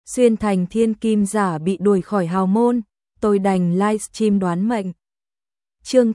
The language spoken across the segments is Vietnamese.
xuyên thành thiên kim giả bị đuổi khỏi hào môn, tôi đành livestream đoán mệnh. Chương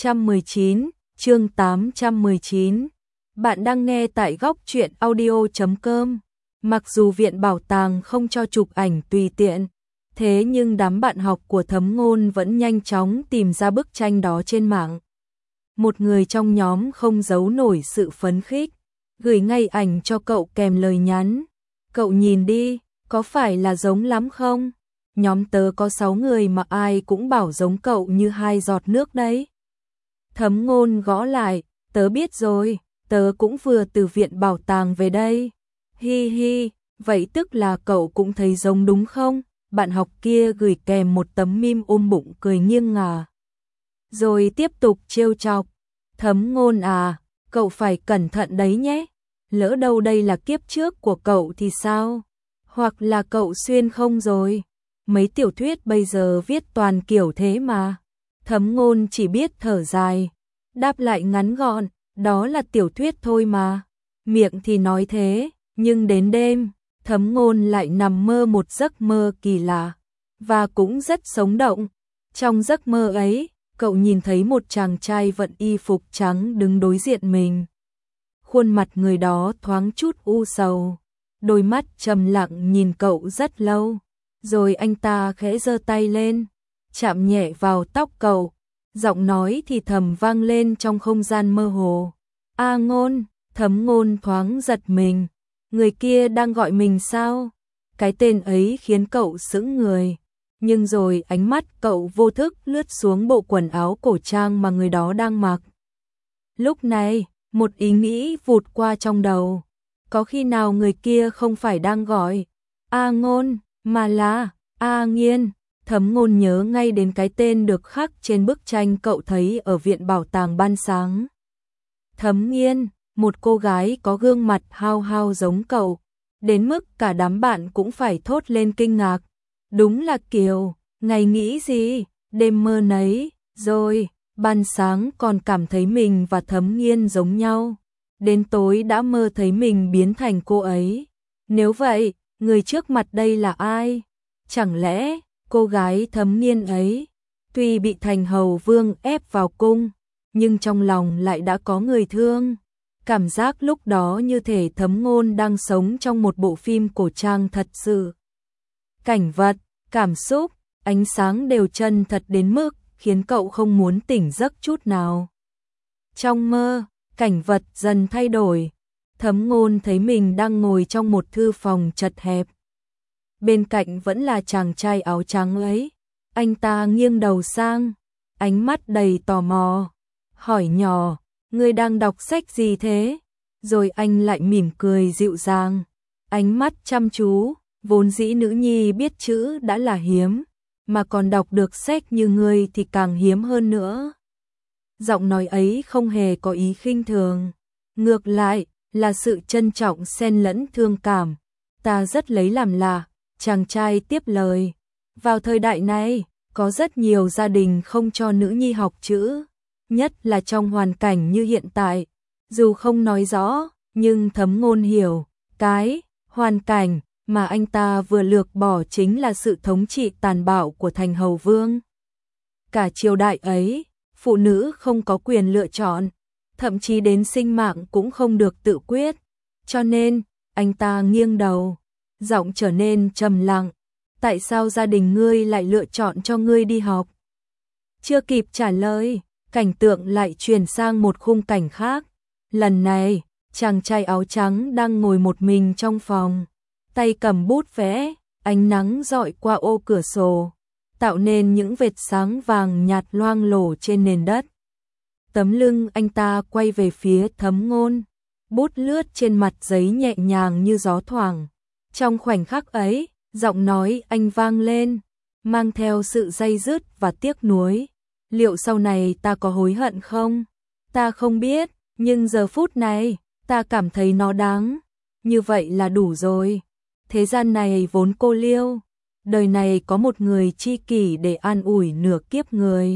819. Bạn đang nghe tại góc truyện audio.com. Mặc dù viện bảo tàng không cho chụp ảnh tùy tiện, thế nhưng đám bạn học của Thấm Ngôn vẫn nhanh chóng tìm ra bức tranh đó trên mạng. Một người trong nhóm không giấu nổi sự phấn khích, gửi ngay ảnh cho cậu kèm lời nhắn. Cậu nhìn đi, có phải là giống lắm không? Nhóm tớ có 6 người mà ai cũng bảo giống cậu như 2 giọt nước đấy. Thấm Ngôn gõ lại, tớ biết rồi, tớ cũng vừa từ viện bảo tàng về đây. Hi hi, vậy tức là cậu cũng thấy giống đúng không? Bạn học kia gửi kèm một tấm meme ôm bụng cười nghiêng ngả. Rồi tiếp tục trêu chọc. Thấm Ngôn à, cậu phải cẩn thận đấy nhé. Lỡ đâu đây là kiếp trước của cậu thì sao? Hoặc là cậu xuyên không rồi? Mấy tiểu thuyết bây giờ viết toàn kiểu thế mà. Thấm Ngôn chỉ biết thở dài, đáp lại ngắn gọn, đó là tiểu thuyết thôi mà. Miệng thì nói thế, nhưng đến đêm, Thấm Ngôn lại nằm mơ một giấc mơ kỳ lạ, và cũng rất sống động. Trong giấc mơ ấy, cậu nhìn thấy một chàng trai vận y phục trắng đứng đối diện mình. Khuôn mặt người đó thoáng chút u sầu, đôi mắt trầm lặng nhìn cậu rất lâu, rồi anh ta khẽ giơ tay lên, chạm nhẹ vào tóc cậu, giọng nói thì thầm vang lên trong không gian mơ hồ. A Ngôn. Thấm Ngôn thoáng giật mình, người kia đang gọi mình sao? Cái tên ấy khiến cậu sững người, nhưng rồi ánh mắt cậu vô thức lướt xuống bộ quần áo cổ trang mà người đó đang mặc. Lúc này, một ý nghĩ vụt qua trong đầu, có khi nào người kia không phải đang gọi A Ngôn, mà là A Nghiên? Thấm Ngôn nhớ ngay đến cái tên được khắc trên bức tranh cậu thấy ở viện bảo tàng ban sáng. Thấm Nghiên, một cô gái có gương mặt hao hao giống cậu, đến mức cả đám bạn cũng phải thốt lên kinh ngạc. Đúng là Kiều, ngày nghĩ gì, đêm mơ nấy, rồi, ban sáng còn cảm thấy mình và Thấm Nghiên giống nhau, đến tối đã mơ thấy mình biến thành cô ấy. Nếu vậy, người trước mặt đây là ai? Chẳng lẽ cô gái Thấm Nghiên ấy, tuy bị Thành Hầu Vương ép vào cung, nhưng trong lòng lại đã có người thương? Cảm giác lúc đó như thể Thấm Ngôn đang sống trong một bộ phim cổ trang thật sự. Cảnh vật, cảm xúc, ánh sáng đều chân thật đến mức khiến cậu không muốn tỉnh giấc chút nào. Trong mơ, cảnh vật dần thay đổi. Thấm Ngôn thấy mình đang ngồi trong một thư phòng chật hẹp. Bên cạnh vẫn là chàng trai áo trắng ấy. Anh ta nghiêng đầu sang, ánh mắt đầy tò mò, hỏi nhỏ, ngươi đang đọc sách gì thế? Rồi anh lại mỉm cười dịu dàng, ánh mắt chăm chú, vốn dĩ nữ nhi biết chữ đã là hiếm, mà còn đọc được sách như ngươi thì càng hiếm hơn nữa. Giọng nói ấy không hề có ý khinh thường, ngược lại là sự trân trọng xen lẫn thương cảm. Ta rất lấy làm lạ, chàng trai tiếp lời. Vào thời đại này, có rất nhiều gia đình không cho nữ nhi học chữ, nhất là trong hoàn cảnh như hiện tại. Dù không nói rõ, nhưng Thấm Ngôn hiểu, cái hoàn cảnh mà anh ta vừa lược bỏ chính là sự thống trị tàn bạo của Thành Hầu Vương. Cả triều đại ấy, phụ nữ không có quyền lựa chọn, thậm chí đến sinh mạng cũng không được tự quyết. Cho nên, anh ta nghiêng đầu, giọng trở nên trầm lặng. Tại sao gia đình ngươi lại lựa chọn cho ngươi đi học? Chưa kịp trả lời, cảnh tượng lại chuyển sang một khung cảnh khác. Lần này, chàng trai áo trắng đang ngồi một mình trong phòng, tay cầm bút vẽ, ánh nắng rọi qua ô cửa sổ, tạo nên những vệt sáng vàng nhạt loang lổ trên nền đất. Tấm lưng anh ta quay về phía Thấm Ngôn, bút lướt trên mặt giấy nhẹ nhàng như gió thoảng. Trong khoảnh khắc ấy, giọng nói anh vang lên, mang theo sự day dứt và tiếc nuối. Liệu sau này ta có hối hận không? Ta không biết, nhưng giờ phút này, ta cảm thấy nó đáng. Như vậy là đủ rồi. Thế gian này vốn cô liêu, đời này có một người tri kỷ để an ủi nửa kiếp người.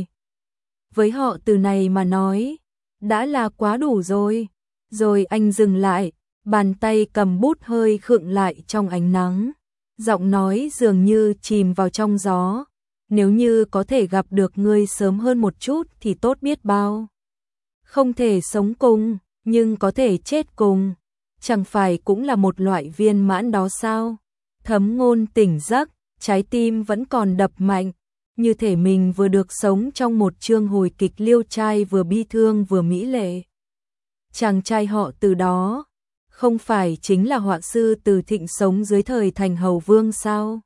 Với họ từ này mà nói, đã là quá đủ rồi. Rồi anh dừng lại, bàn tay cầm bút hơi khựng lại trong ánh nắng. Giọng nói dường như chìm vào trong gió. Nếu như có thể gặp được ngươi sớm hơn một chút thì tốt biết bao. Không thể sống cùng, nhưng có thể chết cùng. Chẳng phải cũng là một loại viên mãn đó sao? Thấm Ngôn tỉnh giấc, trái tim vẫn còn đập mạnh. Như thể mình vừa được sống trong một chương hồi kịch liêu trai vừa bi thương vừa mỹ lệ. Chàng trai họ Từ đó, không phải chính là họa sư Từ Thịnh sống dưới thời Thành Hầu Vương sao?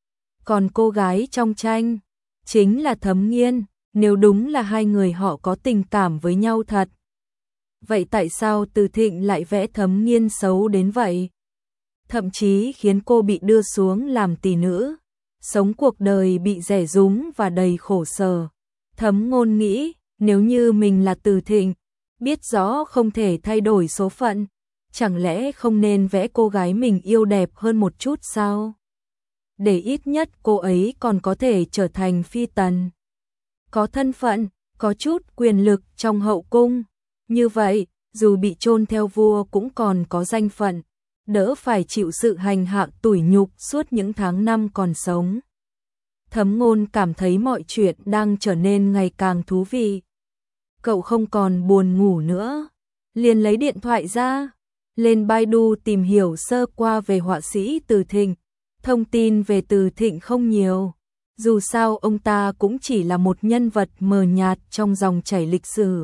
Còn cô gái trong tranh, chính là Thấm Nghiên, nếu đúng là hai người họ có tình cảm với nhau thật. Vậy tại sao Từ Thịnh lại vẽ Thấm Nghiên xấu đến vậy? Thậm chí khiến cô bị đưa xuống làm tỳ nữ, sống cuộc đời bị rẻ rúng và đầy khổ sở. Thấm Ngôn nghĩ, nếu như mình là Từ Thịnh, biết rõ không thể thay đổi số phận, chẳng lẽ không nên vẽ cô gái mình yêu đẹp hơn một chút sao? Để ít nhất cô ấy còn có thể trở thành phi tần. Có thân phận, có chút quyền lực trong hậu cung. Như vậy, dù bị chôn theo vua cũng còn có danh phận, đỡ phải chịu sự hành hạ tủi nhục suốt những tháng năm còn sống. Thấm Ngôn cảm thấy mọi chuyện đang trở nên ngày càng thú vị. Cậu không còn buồn ngủ nữa, liền lấy điện thoại ra, lên Baidu tìm hiểu sơ qua về họa sĩ Từ Thịnh. Thông tin về Từ Thịnh không nhiều, dù sao ông ta cũng chỉ là một nhân vật mờ nhạt trong dòng chảy lịch sử.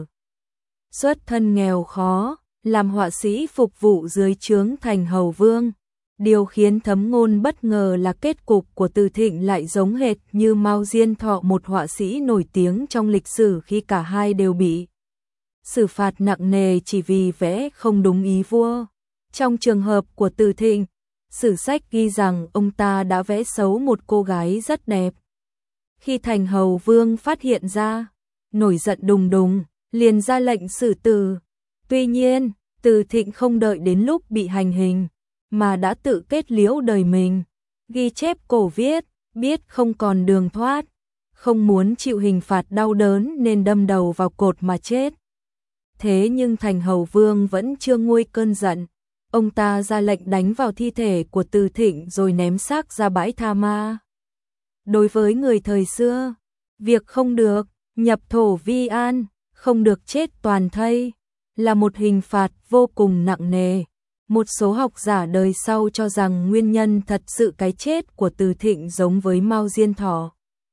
Xuất thân nghèo khó, làm họa sĩ phục vụ dưới trướng Thành Hầu Vương. Điều khiến Thấm Ngôn bất ngờ là kết cục của Từ Thịnh lại giống hệt như Mao Diên Thọ, một họa sĩ nổi tiếng trong lịch sử, khi cả hai đều bị xử phạt nặng nề chỉ vì vẽ không đúng ý vua. Trong trường hợp của Từ Thịnh, sử sách ghi rằng ông ta đã vẽ xấu một cô gái rất đẹp. Khi Thành Hầu Vương phát hiện ra, nổi giận đùng đùng, liền ra lệnh xử tử. Tuy nhiên, Từ Thịnh không đợi đến lúc bị hành hình, mà đã tự kết liễu đời mình. Ghi chép cổ viết, biết không còn đường thoát, không muốn chịu hình phạt đau đớn nên đâm đầu vào cột mà chết. Thế nhưng Thành Hầu Vương vẫn chưa nguôi cơn giận. Ông ta ra lệnh đánh vào thi thể của Từ Thịnh rồi ném xác ra bãi tha ma. Đối với người thời xưa, việc không được nhập thổ vi an, không được chết toàn thây, là một hình phạt vô cùng nặng nề. Một số học giả đời sau cho rằng nguyên nhân thật sự cái chết của Từ Thịnh giống với Mao Diên Thọ,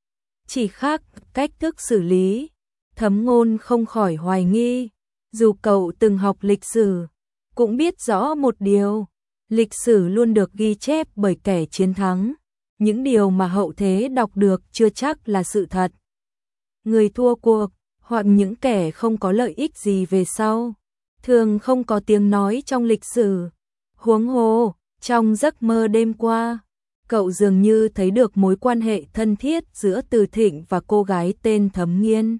chỉ khác cách thức xử lý. Thấm Ngôn không khỏi hoài nghi, dù cậu từng học lịch sử, cũng biết rõ một điều, lịch sử luôn được ghi chép bởi kẻ chiến thắng. Những điều mà hậu thế đọc được chưa chắc là sự thật. Người thua cuộc, hoặc những kẻ không có lợi ích gì về sau, thường không có tiếng nói trong lịch sử. Huống hồ, trong giấc mơ đêm qua, cậu dường như thấy được mối quan hệ thân thiết giữa Từ Thịnh và cô gái tên Thấm Nghiên.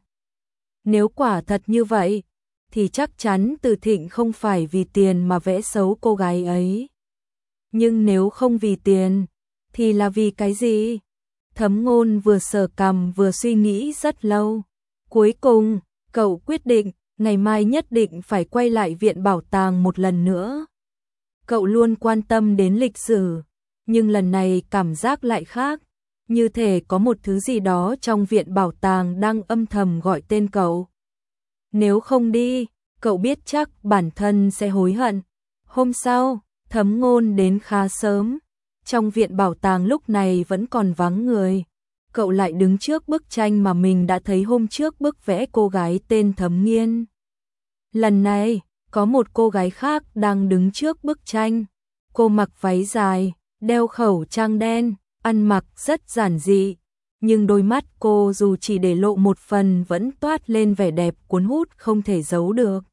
Nếu quả thật như vậy, thì chắc chắn Từ Thịnh không phải vì tiền mà vẽ xấu cô gái ấy. Nhưng nếu không vì tiền, thì là vì cái gì? Thấm Ngôn vừa sờ cằm vừa suy nghĩ rất lâu. Cuối cùng, cậu quyết định, ngày mai nhất định phải quay lại viện bảo tàng một lần nữa. Cậu luôn quan tâm đến lịch sử, nhưng lần này cảm giác lại khác, như thể có một thứ gì đó trong viện bảo tàng đang âm thầm gọi tên cậu. Nếu không đi, cậu biết chắc bản thân sẽ hối hận. Hôm sau, Thấm Ngôn đến khá sớm. Trong viện bảo tàng lúc này vẫn còn vắng người. Cậu lại đứng trước bức tranh mà mình đã thấy hôm trước, bức vẽ cô gái tên Thấm Nghiên. Lần này, có một cô gái khác đang đứng trước bức tranh. Cô mặc váy dài, đeo khẩu trang đen, ăn mặc rất giản dị. Nhưng đôi mắt cô dù chỉ để lộ một phần vẫn toát lên vẻ đẹp cuốn hút không thể giấu được.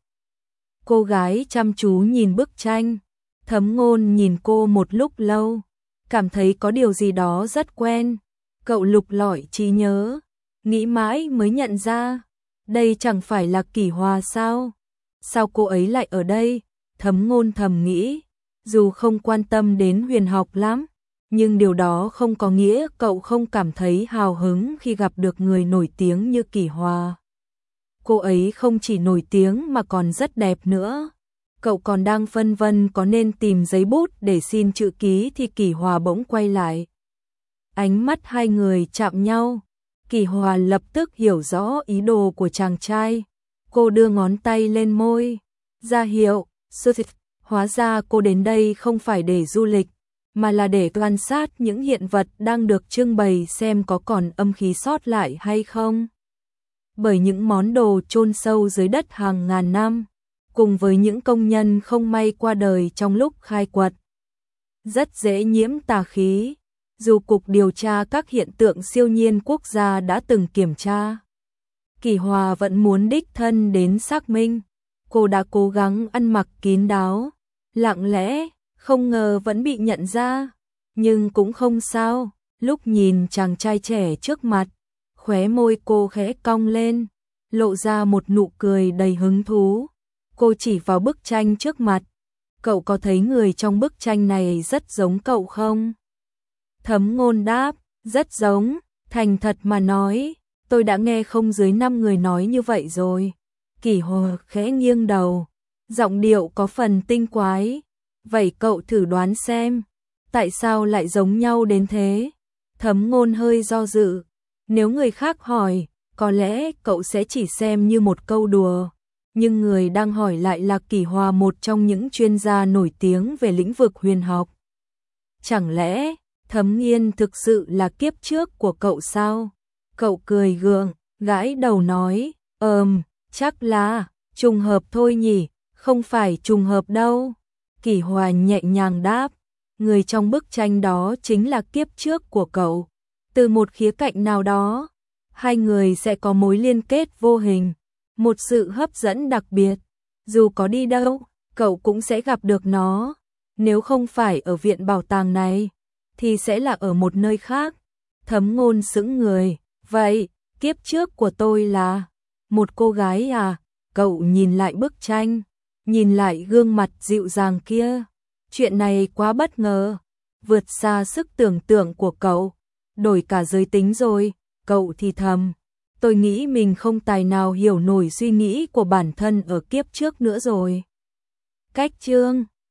Cô gái chăm chú nhìn bức tranh. Thấm Ngôn nhìn cô một lúc lâu, cảm thấy có điều gì đó rất quen. Cậu lục lọi trí nhớ, nghĩ mãi mới nhận ra, đây chẳng phải là Kỷ Hòa sao? Sao cô ấy lại ở đây? Thấm Ngôn thầm nghĩ, dù không quan tâm đến huyền học lắm, nhưng điều đó không có nghĩa cậu không cảm thấy hào hứng khi gặp được người nổi tiếng như Kỷ Hòa. Cô ấy không chỉ nổi tiếng mà còn rất đẹp nữa. Cậu còn đang phân vân có nên tìm giấy bút để xin chữ ký thì Kỷ Hòa bỗng quay lại. Ánh mắt hai người chạm nhau. Kỷ Hòa lập tức hiểu rõ ý đồ của chàng trai. Cô đưa ngón tay lên môi, ra hiệu, hóa ra cô đến đây không phải để du lịch, mà là để quan sát những hiện vật đang được trưng bày xem có còn âm khí sót lại hay không. Bởi những món đồ chôn sâu dưới đất hàng ngàn năm, cùng với những công nhân không may qua đời trong lúc khai quật, rất dễ nhiễm tà khí. Dù Cục Điều tra các hiện tượng siêu nhiên quốc gia đã từng kiểm tra, Kỷ Hòa vẫn muốn đích thân đến xác minh. Cô đã cố gắng ăn mặc kín đáo, lặng lẽ, không ngờ vẫn bị nhận ra. Nhưng cũng không sao, lúc nhìn chàng trai trẻ trước mặt, khóe môi cô khẽ cong lên, lộ ra một nụ cười đầy hứng thú. Cô chỉ vào bức tranh trước mặt. Cậu có thấy người trong bức tranh này rất giống cậu không? Thấm Ngôn đáp, rất giống, thành thật mà nói, tôi đã nghe không dưới 5 người nói như vậy rồi. Kỷ Hòa khẽ nghiêng đầu, giọng điệu có phần tinh quái. Vậy cậu thử đoán xem, tại sao lại giống nhau đến thế? Thấm Ngôn hơi do dự, nếu người khác hỏi, có lẽ cậu sẽ chỉ xem như một câu đùa. Nhưng người đang hỏi lại là Kỷ Hòa, một trong những chuyên gia nổi tiếng về lĩnh vực huyền học. Chẳng lẽ Thấm Nghiên thực sự là kiếp trước của cậu sao? Cậu cười gượng, gãi đầu nói, chắc là trùng hợp thôi nhỉ, không phải trùng hợp đâu. Kỷ Hòa nhẹ nhàng đáp, người trong bức tranh đó chính là kiếp trước của cậu. Từ một khía cạnh nào đó, hai người sẽ có mối liên kết vô hình, một sự hấp dẫn đặc biệt. Dù có đi đâu, cậu cũng sẽ gặp được nó. Nếu không phải ở viện bảo tàng này, thì sẽ là ở một nơi khác. Thấm Ngôn sững người, vậy, kiếp trước của tôi là một cô gái à? Cậu nhìn lại bức tranh, nhìn lại gương mặt dịu dàng kia. Chuyện này quá bất ngờ, vượt xa sức tưởng tượng của cậu. Đổi cả giới tính rồi, cậu thì thầm. Tôi nghĩ mình không tài nào hiểu nổi suy nghĩ của bản thân ở kiếp trước nữa rồi. Cách chương